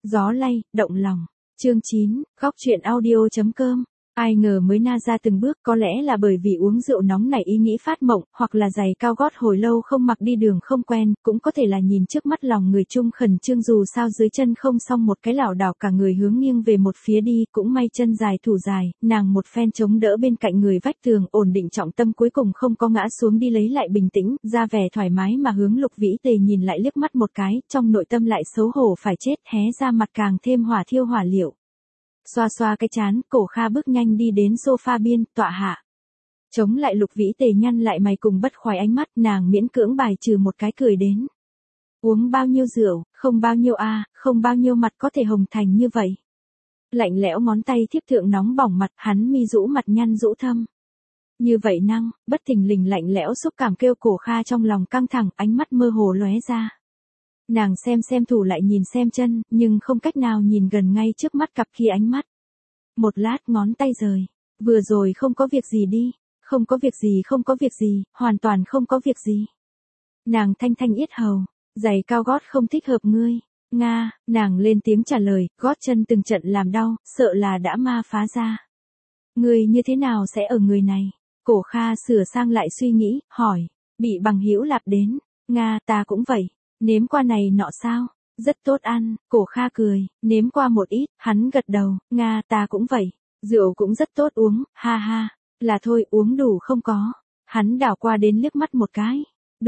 Gió lay, động lòng. Chương 9, góc truyện audio.com. Ai ngờ mới na ra từng bước, có lẽ là bởi vì uống rượu nóng nảy ý nghĩ phát mộng, hoặc là giày cao gót hồi lâu không mặc đi đường không quen, cũng có thể là nhìn trước mắt lòng người chung khẩn trương, dù sao dưới chân không xong một cái lảo đảo cả người hướng nghiêng về một phía đi, cũng may chân dài thủ dài, nàng một phen chống đỡ bên cạnh người vách tường, ổn định trọng tâm cuối cùng không có ngã xuống đi, lấy lại bình tĩnh, ra vẻ thoải mái mà hướng Lục Vĩ Tề nhìn lại liếc mắt một cái, trong nội tâm lại xấu hổ phải chết, hé ra mặt càng thêm hỏa thiêu hỏa liệu. Xoa xoa cái chán, Cổ Kha bước nhanh đi đến sofa biên, tọa hạ. Chống lại Lục Vĩ Tề nhăn lại mày cùng bất khoái ánh mắt, nàng miễn cưỡng bài trừ một cái cười đến. Uống bao nhiêu rượu, không bao nhiêu không bao nhiêu mặt có thể hồng thành như vậy. Lạnh lẽo ngón tay thiếp thượng nóng bỏng mặt, hắn mi rũ mặt nhăn rũ thâm. Như vậy năng, bất thình lình lạnh lẽo xúc cảm kêu Cổ Kha trong lòng căng thẳng, ánh mắt mơ hồ lóe ra. Nàng xem thủ lại nhìn xem chân, nhưng không cách nào nhìn gần ngay trước mắt cặp kia ánh mắt. Một lát ngón tay rời. Vừa rồi không có việc gì đi. Không có việc gì, hoàn toàn không có việc gì. Nàng thanh yết hầu. Giày cao gót không thích hợp ngươi. Nga, nàng lên tiếng trả lời, gót chân từng trận làm đau, sợ là đã ma phá ra. Ngươi như thế nào sẽ ở người này? Cổ Kha sửa sang lại suy nghĩ, hỏi. Bị bằng hữu lạp đến. Nga, ta cũng vậy. Nếm qua này nọ sao? Rất tốt ăn, Cổ Kha cười, nếm qua một ít, hắn gật đầu, Nga, ta cũng vậy. Rượu cũng rất tốt uống, ha ha, là thôi uống đủ không có. Hắn đảo qua đến liếc mắt một cái.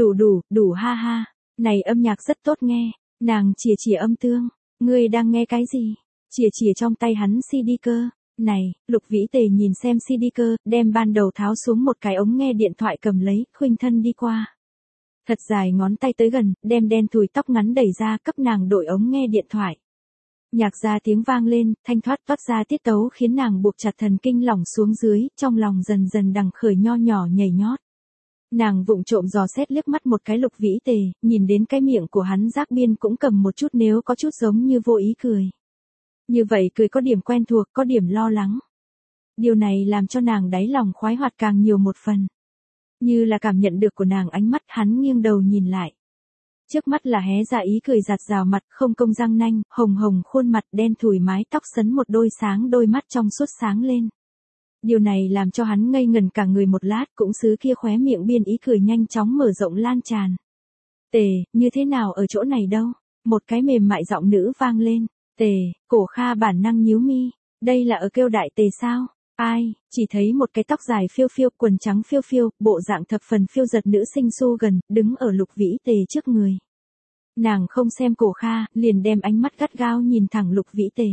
Đủ ha ha, này âm nhạc rất tốt nghe. Nàng chìa âm tương, ngươi đang nghe cái gì? Chìa trong tay hắn CD cơ. Này, Lục Vĩ Tề nhìn xem CD cơ, đem ban đầu tháo xuống một cái ống nghe điện thoại cầm lấy, khuynh thân đi qua. Thật dài ngón tay tới gần, đem đen thùi tóc ngắn đẩy ra, cấp nàng đổi ống nghe điện thoại. Nhạc ra tiếng vang lên, thanh thoát toát ra tiết tấu khiến nàng buộc chặt thần kinh lỏng xuống dưới, trong lòng dần dần đằng khởi nho nhỏ nhảy nhót. Nàng vụng trộm dò xét liếc mắt một cái Lục Vĩ Tề, nhìn đến cái miệng của hắn giác biên cũng cầm một chút, nếu có chút giống như vô ý cười. Như vậy cười có điểm quen thuộc, có điểm lo lắng. Điều này làm cho nàng đáy lòng khoái hoạt càng nhiều một phần. Như là cảm nhận được của nàng ánh mắt, hắn nghiêng đầu nhìn lại. Trước mắt là hé ra ý cười giạt rào mặt, không công răng nanh, hồng khuôn mặt, đen thùi mái tóc sấn một đôi sáng, đôi mắt trong suốt sáng lên. Điều này làm cho hắn ngây ngẩn cả người một lát, cũng xứ kia khóe miệng biên ý cười nhanh chóng mở rộng lan tràn. Tề, như thế nào ở chỗ này đâu? Một cái mềm mại giọng nữ vang lên. Tề, Cổ Kha bản năng nhíu mi. Đây là ở kêu đại tề sao? Ai, chỉ thấy một cái tóc dài phiêu phiêu, quần trắng phiêu phiêu, bộ dạng thập phần phiêu giật nữ sinh xô gần, đứng ở Lục Vĩ Tề trước người. Nàng không xem Cổ Kha, liền đem ánh mắt gắt gao nhìn thẳng Lục Vĩ Tề.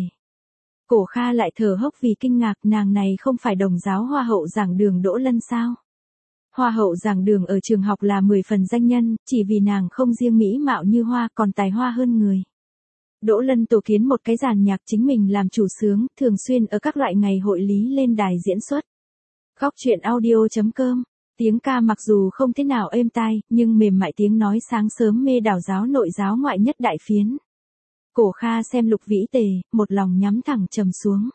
Cổ Kha lại thở hốc vì kinh ngạc, nàng này không phải đồng giáo hoa hậu giảng đường Đỗ Lân sao? Hoa hậu giảng đường ở trường học là 10 phần danh nhân, chỉ vì nàng không riêng mỹ mạo như hoa còn tài hoa hơn người. Đỗ Lân tổ kiến một cái dàn nhạc chính mình làm chủ xướng, thường xuyên ở các loại ngày hội lý lên đài diễn xuất. Góc truyện audio.com. Tiếng ca mặc dù không thế nào êm tai, nhưng mềm mại tiếng nói sáng sớm mê đảo giáo nội giáo ngoại nhất đại phiến. Cổ Kha xem Lục Vĩ Tề, một lòng nhắm thẳng trầm xuống.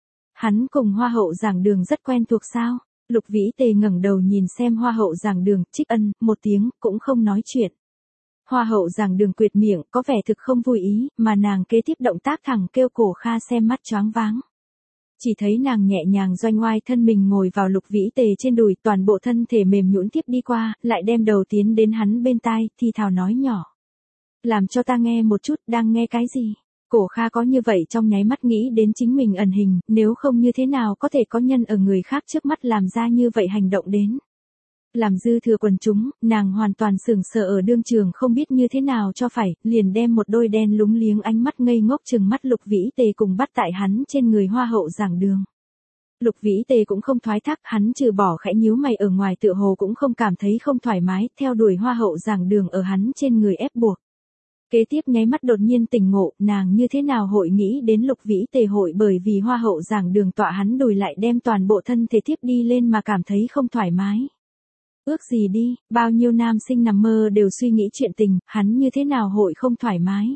Hắn cùng hoa hậu giảng đường rất quen thuộc sao? Lục Vĩ Tề ngẩng đầu nhìn xem hoa hậu giảng đường, trích ân, một tiếng, cũng không nói chuyện. Hoa hậu giảng đường quyệt miệng, có vẻ thực không vui ý, mà nàng kế tiếp động tác thẳng kêu Cổ Kha xem mắt choáng váng. Chỉ thấy nàng nhẹ nhàng doanh oai thân mình ngồi vào Lục Vĩ Tề trên đùi, toàn bộ thân thể mềm nhũn tiếp đi qua, lại đem đầu tiến đến hắn bên tai, thì thào nói nhỏ. Làm cho ta nghe một chút, đang nghe cái gì? Cổ Kha có như vậy trong nháy mắt nghĩ đến chính mình ẩn hình, nếu không như thế nào có thể có nhân ở người khác trước mắt làm ra như vậy hành động đến. Làm dư thừa quần chúng, nàng hoàn toàn sững sờ ở đương trường không biết như thế nào cho phải, liền đem một đôi đen lúng liếng ánh mắt ngây ngốc trừng mắt Lục Vĩ Tề cùng bắt tại hắn trên người hoa hậu giảng đường. Lục Vĩ Tề cũng không thoái thác, hắn trừ bỏ khẽ nhíu mày ở ngoài tựa hồ cũng không cảm thấy không thoải mái, theo đuổi hoa hậu giảng đường ở hắn trên người ép buộc. Kế tiếp nháy mắt đột nhiên tỉnh ngộ, nàng như thế nào hội nghĩ đến Lục Vĩ Tề hội bởi vì hoa hậu giảng đường tọa hắn đùi lại đem toàn bộ thân thể tiếp đi lên mà cảm thấy không thoải mái. Ước gì đi, bao nhiêu nam sinh nằm mơ đều suy nghĩ chuyện tình, hắn như thế nào hội không thoải mái.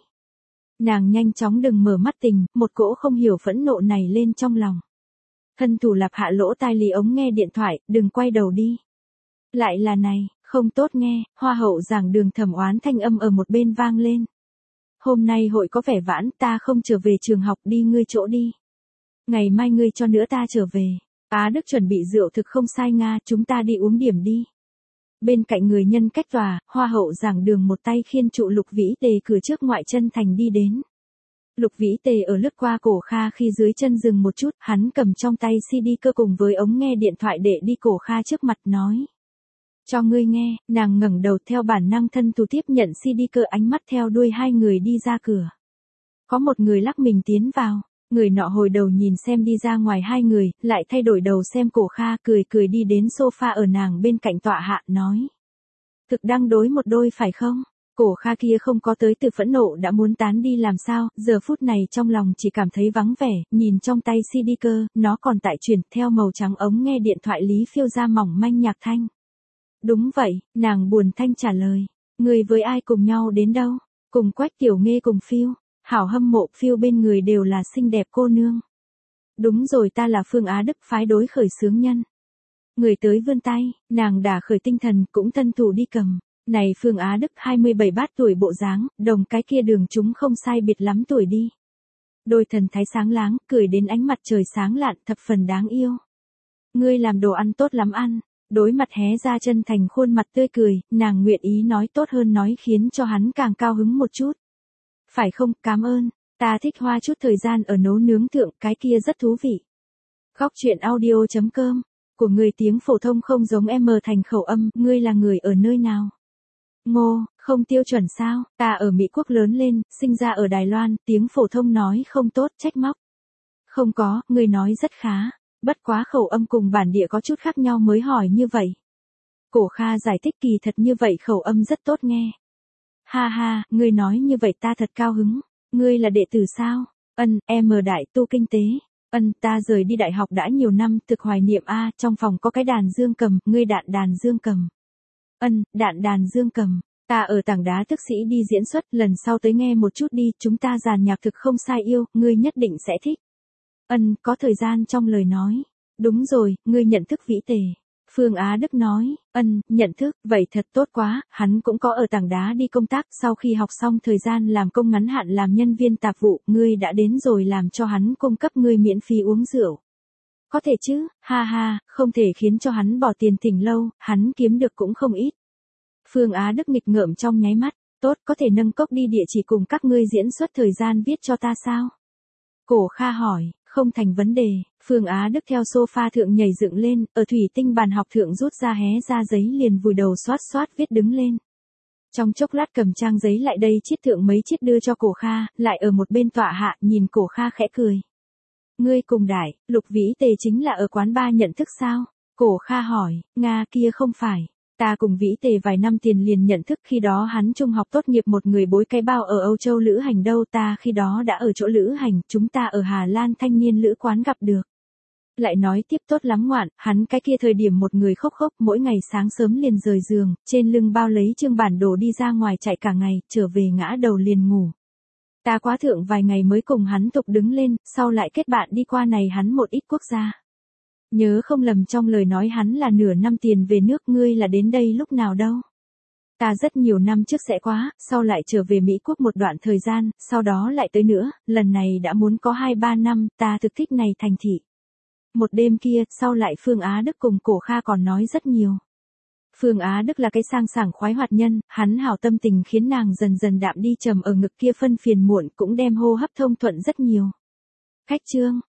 Nàng nhanh chóng đừng mở mắt tình, một cỗ không hiểu phẫn nộ này lên trong lòng. Thân thủ lặp hạ lỗ tai lì ống nghe điện thoại, đừng quay đầu đi. Lại là này, không tốt nghe, hoa hậu giảng đường thầm oán thanh âm ở một bên vang lên. hôm nay hội có vẻ vãn, ta không trở về trường học, đi ngươi chỗ đi. Ngày mai ngươi cho nữa ta trở về. Á Đức chuẩn bị rượu thực không sai Nga, chúng ta đi uống điểm đi. Bên cạnh người nhân cách tòa, hoa hậu giảng đường một tay khiên trụ Lục Vĩ Tề cửa trước ngoại chân thành đi đến. Lục Vĩ Tề ở lướt qua Cổ Kha khi dưới chân dừng một chút, hắn cầm trong tay CD cơ cùng với ống nghe điện thoại để đi Cổ Kha trước mặt nói. Cho ngươi nghe, nàng ngẩng đầu theo bản năng thân thủ tiếp nhận CD cơ, ánh mắt theo đuôi hai người đi ra cửa. Có một người lắc mình tiến vào, người nọ hồi đầu nhìn xem đi ra ngoài hai người, lại thay đổi đầu xem Cổ Kha, cười cười đi đến sofa ở nàng bên cạnh tọa hạ, nói. Thực đang đối một đôi phải không? Cổ Kha kia không có tới từ phẫn nộ đã muốn tán đi làm sao, giờ phút này trong lòng chỉ cảm thấy vắng vẻ, nhìn trong tay CD cơ, nó còn tại chuyển theo màu trắng ống nghe điện thoại lý phiêu ra mỏng manh nhạc thanh. Đúng vậy, nàng buồn thanh trả lời. Người với ai cùng nhau đến đâu? Cùng Quách Tiểu Nghê cùng phiêu. Hảo hâm mộ, phiêu bên người đều là xinh đẹp cô nương. Đúng rồi, ta là Phương Á Đức, phái đối khởi xướng nhân. Người tới vươn tay, nàng đả khởi tinh thần, cũng thân thủ đi cầm. Này Phương Á Đức 27 bát tuổi bộ dáng, đồng cái kia đường chúng không sai biệt lắm tuổi đi. Đôi thần thái sáng láng, cười đến ánh mặt trời sáng lạn, thập phần đáng yêu. Ngươi làm đồ ăn tốt lắm ăn. Đối mặt hé ra chân thành khuôn mặt tươi cười, nàng nguyện ý nói tốt hơn nói khiến cho hắn càng cao hứng một chút. Phải không, cảm ơn, ta thích hoa chút thời gian ở nấu nướng thượng, cái kia rất thú vị. Góc truyện audio.com, của người tiếng phổ thông không giống em thành khẩu âm, ngươi là người ở nơi nào? Ngô, không tiêu chuẩn sao, ta ở Mỹ Quốc lớn lên, sinh ra ở Đài Loan, tiếng phổ thông nói không tốt, trách móc. Không có, ngươi nói rất khá, bất quá khẩu âm cùng bản địa có chút khác nhau mới hỏi như vậy. Cổ Kha giải thích kỳ thật như vậy khẩu âm rất tốt nghe. Ha ha, ngươi nói như vậy ta thật cao hứng. Ngươi là đệ tử sao? Ân, em ở đại tu kinh tế. Ân, ta rời đi đại học đã nhiều năm, thực hoài niệm a, trong phòng có cái đàn dương cầm, ngươi đạn đàn dương cầm. Ân, đàn dương cầm. Ta ở tảng đá tức sĩ đi diễn xuất, lần sau tới nghe một chút đi, chúng ta dàn nhạc thực không sai yêu, ngươi nhất định sẽ thích. Ân, có thời gian trong lời nói. Đúng rồi, ngươi nhận thức Vĩ Tề. Phương Á Đức nói, ân, nhận thức, vậy thật tốt quá, hắn cũng có ở tảng đá đi công tác, sau khi học xong thời gian làm công ngắn hạn làm nhân viên tạp vụ, ngươi đã đến rồi làm cho hắn cung cấp ngươi miễn phí uống rượu. Có thể chứ, ha ha, không thể khiến cho hắn bỏ tiền thỉnh lâu, hắn kiếm được cũng không ít. Phương Á Đức nghịch ngợm trong nháy mắt, tốt, có thể nâng cốc đi địa chỉ cùng các ngươi diễn xuất thời gian viết cho ta sao? Cổ Kha hỏi, không thành vấn đề. Phương Á Đức theo sofa thượng nhảy dựng lên, ở thủy tinh bàn học thượng rút ra hé ra giấy liền vùi đầu xoát xoát viết đứng lên. Trong chốc lát cầm trang giấy lại đây chiết thượng mấy chiết đưa cho Cổ Kha, lại ở một bên tọa hạ nhìn Cổ Kha khẽ cười. Ngươi cùng đại, Lục Vĩ Tề chính là ở quán bar nhận thức sao? Cổ Kha hỏi, Nga kia không phải. Ta cùng Vĩ Tề vài năm tiền liền nhận thức, khi đó hắn trung học tốt nghiệp một người bối cái bao ở Âu Châu lữ hành đâu, ta khi đó đã ở chỗ lữ hành, chúng ta ở Hà Lan thanh niên lữ quán gặp được. Lại nói tiếp tốt lắm ngoạn, hắn cái kia thời điểm một người khóc khóc, mỗi ngày sáng sớm liền rời giường, trên lưng bao lấy chương bản đồ đi ra ngoài chạy cả ngày, trở về ngã đầu liền ngủ. Ta quá thượng vài ngày mới cùng hắn tục đứng lên, sau lại kết bạn đi qua này hắn một ít quốc gia. Nhớ không lầm trong lời nói hắn là nửa năm tiền về nước, ngươi là đến đây lúc nào đâu. Ta rất nhiều năm trước sẽ quá, sau lại trở về Mỹ Quốc một đoạn thời gian, sau đó lại tới nữa, lần này đã muốn có 2-3 năm, ta thực thích này thành thị. Một đêm kia, sau lại Phương Á Đức cùng Cổ Kha còn nói rất nhiều. Phương Á Đức là cái sang sảng khoái hoạt nhân, hắn hảo tâm tình khiến nàng dần dần đạm đi trầm ở ngực kia phân phiền muộn cũng đem hô hấp thông thuận rất nhiều. Khách trương,